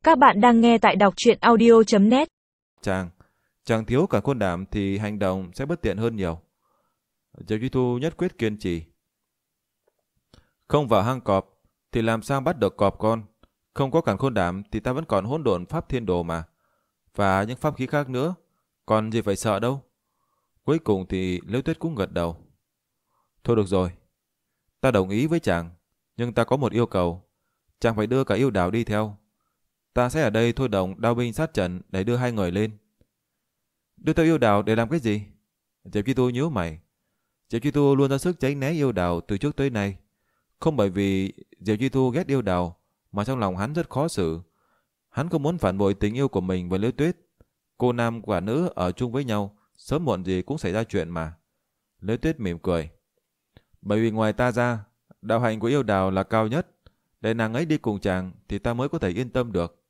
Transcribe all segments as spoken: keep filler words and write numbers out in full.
Các bạn đang nghe tại đọc truyện audio chấm net. Chàng, chàng thiếu cả khôn đảm thì hành động sẽ bất tiện hơn nhiều. Diệp Duy Thu nhất quyết kiên trì. Không vào hang cọp thì làm sao bắt được cọp con? Không có cản khôn đảm thì ta vẫn còn hỗn độn pháp thiên đồ mà. Và những pháp khí khác nữa, còn gì phải sợ đâu. Cuối cùng thì Liễu Tuyết cũng gật đầu. Thôi được rồi, ta đồng ý với chàng, nhưng ta có một yêu cầu. Chàng phải đưa cả yêu đào đi theo. Ta sẽ ở đây thôi động đao binh sát trận để đưa hai người lên. Đưa theo yêu đào để làm cái gì? Diệp Chi Tu nhíu mày. Diệp Chi Tu luôn ra sức tránh né yêu đào từ trước tới nay. Không bởi vì Diệp Chi Tu ghét yêu đào, mà trong lòng hắn rất khó xử. Hắn không muốn phản bội tình yêu của mình với Liễu Tuyết. Cô nam quả nữ ở chung với nhau, sớm muộn gì cũng xảy ra chuyện mà. Liễu Tuyết mỉm cười. Bởi vì ngoài ta ra, đạo hạnh của yêu đào là cao nhất. Để nàng ấy đi cùng chàng thì ta mới có thể yên tâm được.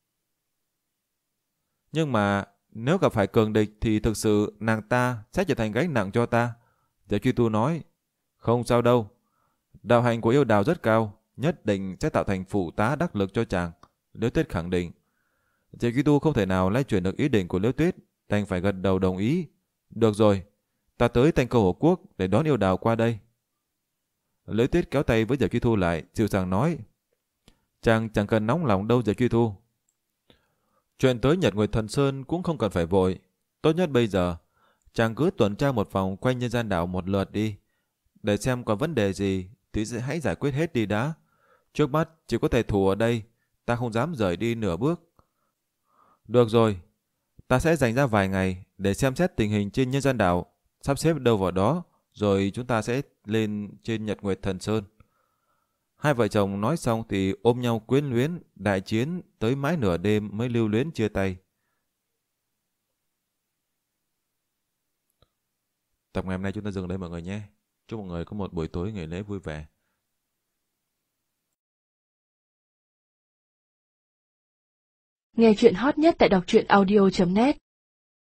Nhưng mà nếu gặp phải cường địch thì thực sự nàng ta sẽ trở thành gánh nặng cho ta. Diệp Truy Tu nói. Không sao đâu. Đạo hạnh của yêu đào rất cao, nhất định sẽ tạo thành phụ tá đắc lực cho chàng. Liễu Tuyết khẳng định. Diệp Truy Tu không thể nào lay chuyển được ý định của Liễu Tuyết, đành phải gật đầu đồng ý. Được rồi, ta tới Thanh Câu Hổ Quốc để đón yêu đào qua đây. Liễu Tuyết kéo tay với Diệp Truy Tu lại, dịu dàng nói. Chàng chẳng cần nóng lòng đâu Diệp Truy Tu. Chuyện tới Nhật Nguyệt Thần Sơn cũng không cần phải vội. Tốt nhất bây giờ, chàng cứ tuần tra một vòng quanh nhân gian đảo một lượt đi. Để xem có vấn đề gì thì sẽ hãy giải quyết hết đi đã. Trước mắt chỉ có thể thủ ở đây, ta không dám rời đi nửa bước. Được rồi, ta sẽ dành ra vài ngày để xem xét tình hình trên nhân gian đảo, sắp xếp đâu vào đó, rồi chúng ta sẽ lên trên Nhật Nguyệt Thần Sơn. Hai vợ chồng nói xong thì ôm nhau quyến luyến, đại chiến tới mãi nửa đêm mới lưu luyến chia tay. Tập ngày hôm nay chúng ta dừng đây mọi người nhé. Chúc mọi người có một buổi tối ngày lễ vui vẻ. Nghe chuyện hot nhất tại đọc truyện audio chấm net.